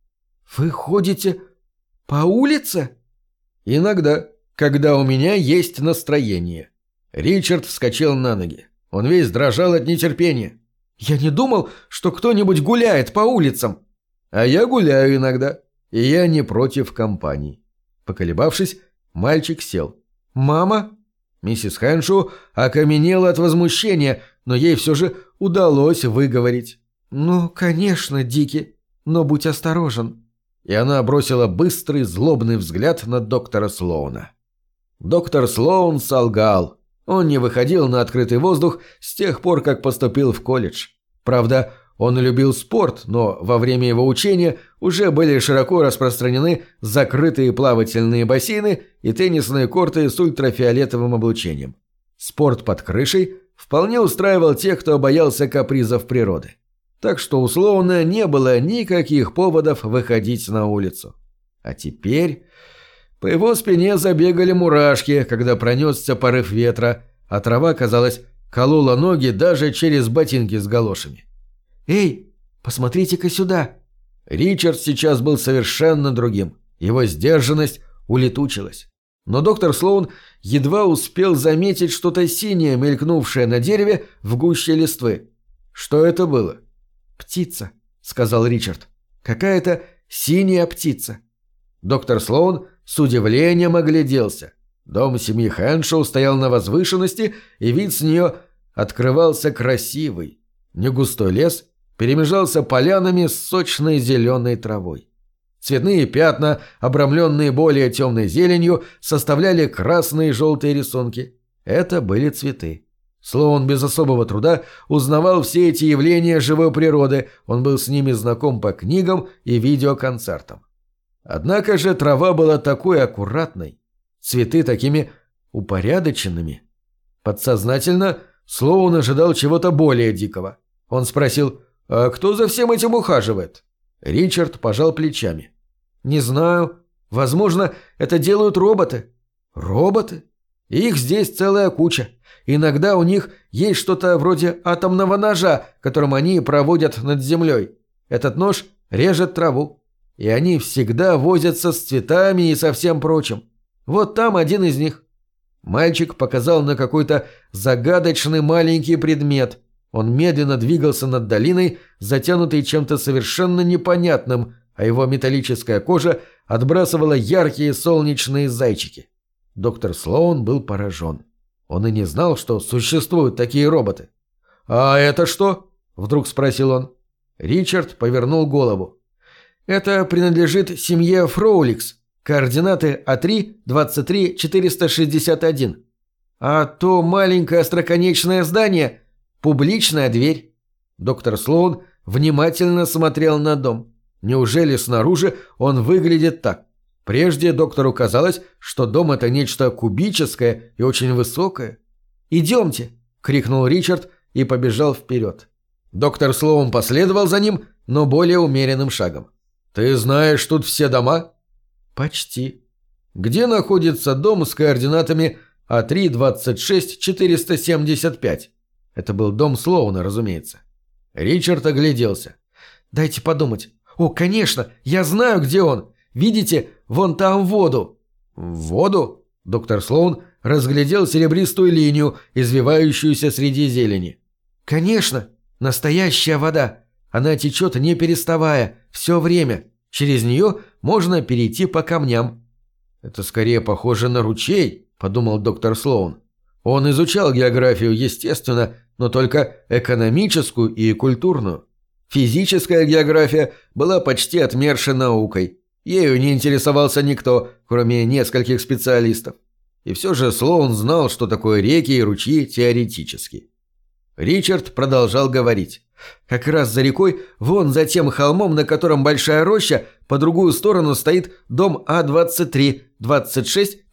«Вы ходите по улице?» «Иногда, когда у меня есть настроение». Ричард вскочил на ноги. Он весь дрожал от нетерпения. «Я не думал, что кто-нибудь гуляет по улицам». «А я гуляю иногда, и я не против компаний». Поколебавшись, мальчик сел. «Мама?» Миссис Хэншоу окаменела от возмущения, но ей все же удалось выговорить. «Ну, конечно, Дики, но будь осторожен». И она бросила быстрый, злобный взгляд на доктора Слоуна. Доктор Слоун солгал. Он не выходил на открытый воздух с тех пор, как поступил в колледж. Правда, он любил спорт, но во время его учения уже были широко распространены закрытые плавательные бассейны и теннисные корты с ультрафиолетовым облучением. Спорт под крышей вполне устраивал тех, кто боялся капризов природы. так что у Слоуна не было никаких поводов выходить на улицу. А теперь по его спине забегали мурашки, когда пронесся порыв ветра, а трава, казалось, колола ноги даже через ботинки с галошами. «Эй, посмотрите-ка сюда!» Ричард сейчас был совершенно другим. Его сдержанность улетучилась. Но доктор Слоун едва успел заметить что-то синее, мелькнувшее на дереве в гуще листвы. Что это было? «Птица», — сказал Ричард. «Какая-то синяя птица». Доктор Слоун с удивлением огляделся. Дом семьи Хэншоу стоял на возвышенности, и вид с нее открывался красивый. Негустой лес перемежался полянами с сочной зеленой травой. Цветные пятна, обрамленные более темной зеленью, составляли красные и желтые рисунки. Это были цветы. Слоун без особого труда узнавал все эти явления живой природы, он был с ними знаком по книгам и видеоконцертам. Однако же трава была такой аккуратной, цветы такими упорядоченными. Подсознательно Слоун ожидал чего-то более дикого. Он спросил: «А кто за всем этим ухаживает?» Ричард пожал плечами. «Не знаю. Возможно, это делают роботы». «Роботы? Их здесь целая куча. Иногда у них есть что-то вроде атомного ножа, которым они проводят над землей. Этот нож режет траву. И они всегда возятся с цветами и со всем прочим. Вот там один из них». Мальчик показал на какой-то загадочный маленький предмет. Он медленно двигался над долиной, затянутый чем-то совершенно непонятным, а его металлическая кожа отбрасывала яркие солнечные зайчики. Доктор Слоун был поражен. Он и не знал, что существуют такие роботы. «А это что?» – вдруг спросил он. Ричард повернул голову. «Это принадлежит семье Фроуликс. Координаты А3 23 461. А то маленькое остроконечное здание – публичная дверь». Доктор Слоун внимательно смотрел на дом. Неужели снаружи он выглядит так? Прежде доктору казалось, что дом – это нечто кубическое и очень высокое. «Идемте!» – крикнул Ричард и побежал вперед. Доктор Слоун последовал за ним, но более умеренным шагом. «Ты знаешь тут все дома?» «Почти». «Где находится дом с координатами А3 26 475?» Это был дом Слоуна, разумеется. Ричард огляделся. «Дайте подумать. О, конечно, я знаю, где он. Видите, вон там воду». «Воду?» Доктор Слоун разглядел серебристую линию, извивающуюся среди зелени. «Конечно, настоящая вода. Она течет не переставая, все время. Через нее можно перейти по камням». «Это скорее похоже на ручей», — подумал доктор Слоун. Он изучал географию, естественно, но только экономическую и культурную. Физическая география была почти отмершей наукой. Ею не интересовался никто, кроме нескольких специалистов. И все же Слоун знал, что такое реки и ручьи теоретически. Ричард продолжал говорить. «Как раз за рекой, вон за тем холмом, на котором большая роща, по другую сторону стоит дом А23 26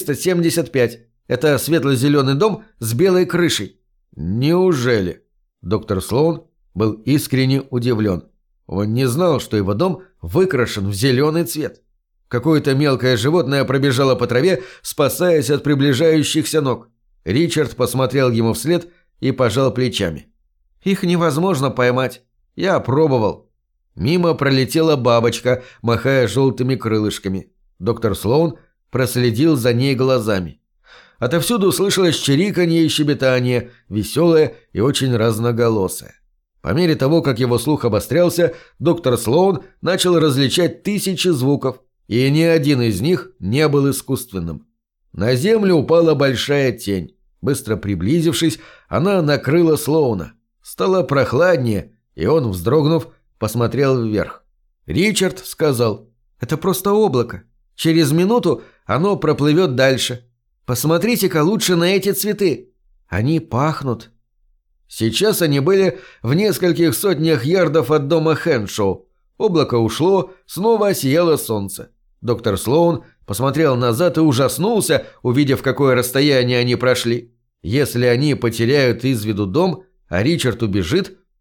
475. Это светло-зеленый дом с белой крышей». «Неужели?» Доктор Слоун был искренне удивлен. Он не знал, что его дом выкрашен в зеленый цвет. Какое-то мелкое животное пробежало по траве, спасаясь от приближающихся ног. Ричард посмотрел ему вслед и пожал плечами. «Их невозможно поймать. Я пробовал». Мимо пролетела бабочка, махая желтыми крылышками. Доктор Слоун проследил за ней глазами. Отовсюду слышалось чириканье и щебетание, веселое и очень разноголосое. По мере того, как его слух обострялся, доктор Слоун начал различать тысячи звуков, и ни один из них не был искусственным. На землю упала большая тень. Быстро приблизившись, она накрыла Слоуна. Стало прохладнее, и он, вздрогнув, посмотрел вверх. Ричард сказал: «Это просто облако. Через минуту оно проплывет дальше. Посмотрите-ка лучше на эти цветы. Они пахнут». Сейчас они были в нескольких сотнях ярдов от дома Хэншоу. Облако ушло, снова сияло солнце. Доктор Слоун посмотрел назад и ужаснулся, увидев, какое расстояние они прошли. Если они потеряют из виду дом, а Ричард убежит,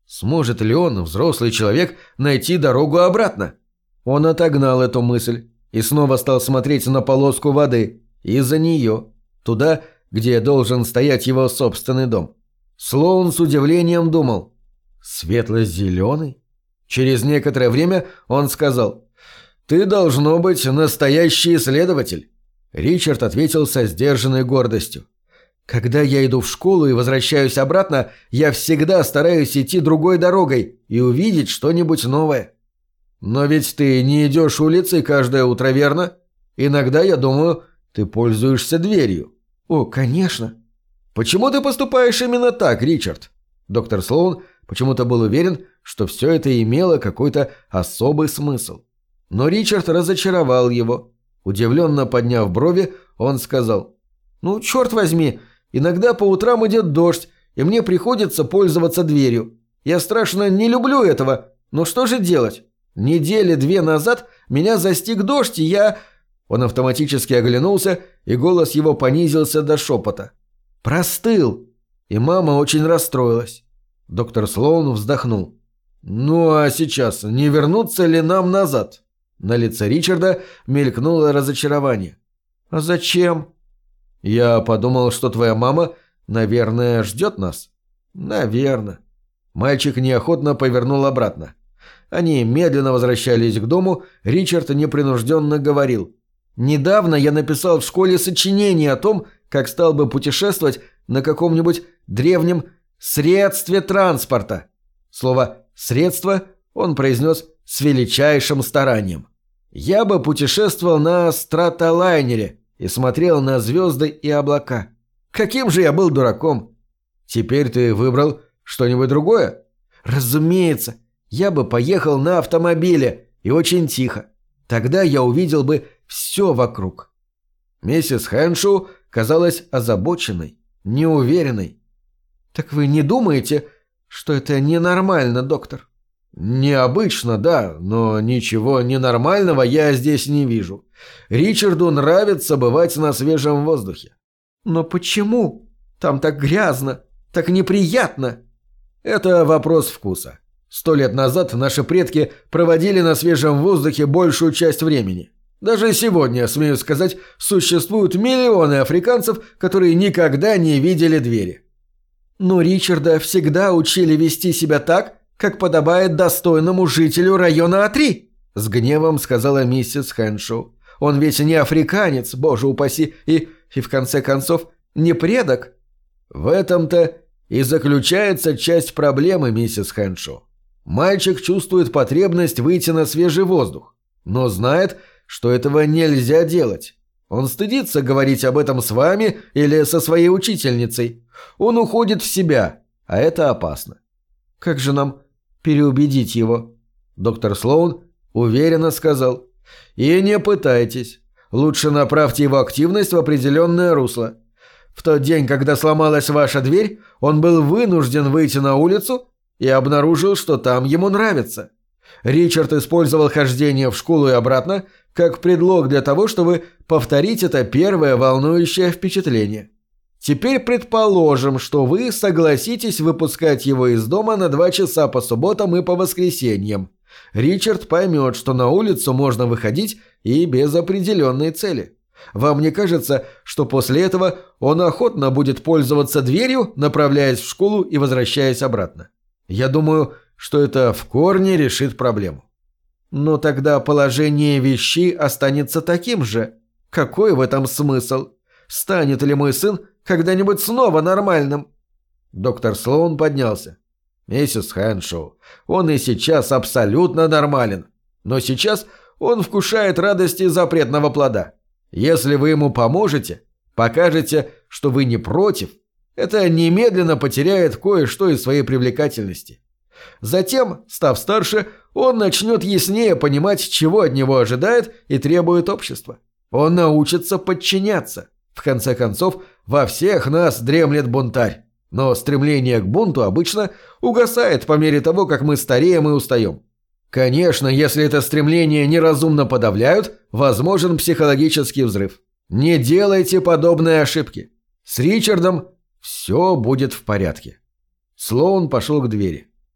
Сможет ли он, взрослый человек, найти дорогу обратно? Он отогнал эту мысль и снова стал смотреть на полоску воды, и за нее, туда, где должен стоять его собственный дом. Слоун с удивлением думал: «Светло-зеленый?» Через некоторое время он сказал: «Ты, должно быть, настоящий исследователь». Ричард ответил со сдержанной гордостью: «Когда я иду в школу и возвращаюсь обратно, я всегда стараюсь идти другой дорогой и увидеть что-нибудь новое». «Но ведь ты не идешь улицей каждое утро, верно? Иногда, я думаю, ты пользуешься дверью». «О, конечно». «Почему ты поступаешь именно так, Ричард?» Доктор Слоун почему-то был уверен, что все это имело какой-то особый смысл. Но Ричард разочаровал его. Удивленно подняв брови, он сказал: «Ну, черт возьми, иногда по утрам идет дождь, и мне приходится пользоваться дверью. Я страшно не люблю этого, но что же делать? Недели 2 назад меня застиг дождь, и я...» Он автоматически оглянулся, и голос его понизился до шепота: «Простыл!» И мама очень расстроилась. Доктор Слоун вздохнул. «Ну а сейчас не вернуться ли нам назад?» На лице Ричарда мелькнуло разочарование. «А зачем?» «Я подумал, что твоя мама, наверное, ждет нас». «Наверно». Мальчик неохотно повернул обратно. Они медленно возвращались к дому. Ричард непринужденно говорил: «Недавно я написал в школе сочинение о том, как стал бы путешествовать на каком-нибудь древнем средстве транспорта». Слово «средство» он произнес с величайшим старанием. «Я бы путешествовал на стратолайнере и смотрел на звезды и облака. Каким же я был дураком!» «Теперь ты выбрал что-нибудь другое?» «Разумеется, я бы поехал на автомобиле и очень тихо. Тогда я увидел бы все вокруг». Миссис Хэншоу казалась озабоченной, неуверенной. «Так вы не думаете, что это ненормально, доктор?» «Необычно, да, но ничего ненормального я здесь не вижу. Ричарду нравится бывать на свежем воздухе». «Но почему? Там так грязно, так неприятно». «Это вопрос вкуса. 100 лет назад наши предки проводили на свежем воздухе большую часть времени. Даже сегодня, смею сказать, существуют миллионы африканцев, которые никогда не видели двери». «Но Ричарда всегда учили вести себя так, как подобает достойному жителю района А3», — с гневом сказала миссис Хэншоу. «Он ведь не африканец, боже упаси, и в конце концов, не предок». «В этом-то и заключается часть проблемы, миссис Хэншоу. Мальчик чувствует потребность выйти на свежий воздух, но знает, что этого нельзя делать. Он стыдится говорить об этом с вами или со своей учительницей. Он уходит в себя, а это опасно». «Как же нам переубедить его?» Доктор Слоун уверенно сказал: «И не пытайтесь. Лучше направьте его активность в определенное русло. В тот день, когда сломалась ваша дверь, он был вынужден выйти на улицу и обнаружил, что там ему нравится. Ричард использовал хождение в школу и обратно как предлог для того, чтобы повторить это первое волнующее впечатление. Теперь предположим, что вы согласитесь выпускать его из дома на 2 часа по субботам и по воскресеньям. Ричард поймет, что на улицу можно выходить и без определенной цели. Вам не кажется, что после этого он охотно будет пользоваться дверью, направляясь в школу и возвращаясь обратно? Я думаю, что это в корне решит проблему». «Но тогда положение вещей останется таким же. Какой в этом смысл? Станет ли мой сын когда-нибудь снова нормальным?» Доктор Слоун поднялся. «Миссис Хэншоу, он и сейчас абсолютно нормален. Но сейчас он вкушает радости запретного плода. Если вы ему поможете, покажете, что вы не против, это немедленно потеряет кое-что из своей привлекательности. Затем, став старше, он начнет яснее понимать, чего от него ожидает и требует общество. Он научится подчиняться. В конце концов, во всех нас дремлет бунтарь. Но стремление к бунту обычно угасает по мере того, как мы стареем и устаем. Конечно, если это стремление неразумно подавляют, возможен психологический взрыв. Не делайте подобные ошибки. С Ричардом все будет в порядке». Слоун пошел к двери.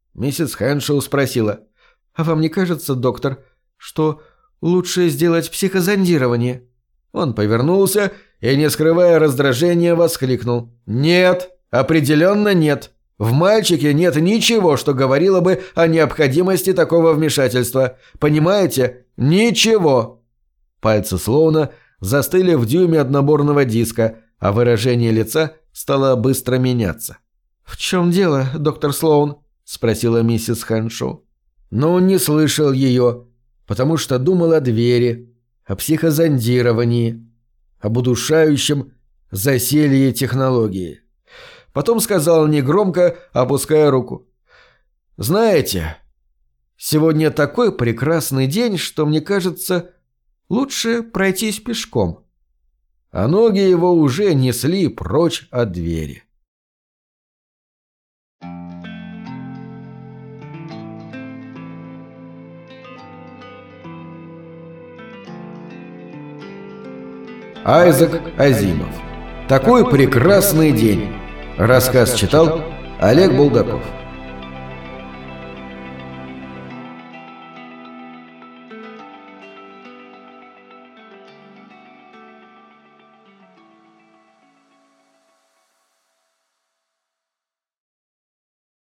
Миссис Хэншоу спросила. «А вам не кажется, доктор, что лучше сделать психозондирование?» Он повернулся и, не скрывая раздражения, воскликнул. «Нет, определенно нет. В мальчике нет ничего, что говорило бы о необходимости такого вмешательства. Понимаете? Ничего!» Пальцы Слоуна застыли в дюйме от наборного диска, а выражение лица стало быстро меняться. «В чем дело, доктор Слоун?» – спросила миссис Хэншоу. Но он не слышал ее, потому что думал о двери, о психозондировании, об удушающем засилье технологии. Потом сказал негромко, опуская руку. «Знаете, сегодня такой прекрасный день, что, мне кажется, лучше пройтись пешком». А ноги его уже несли прочь от двери. Айзек Азимов. «Такой прекрасный день». Рассказ читал Олег Булдаков.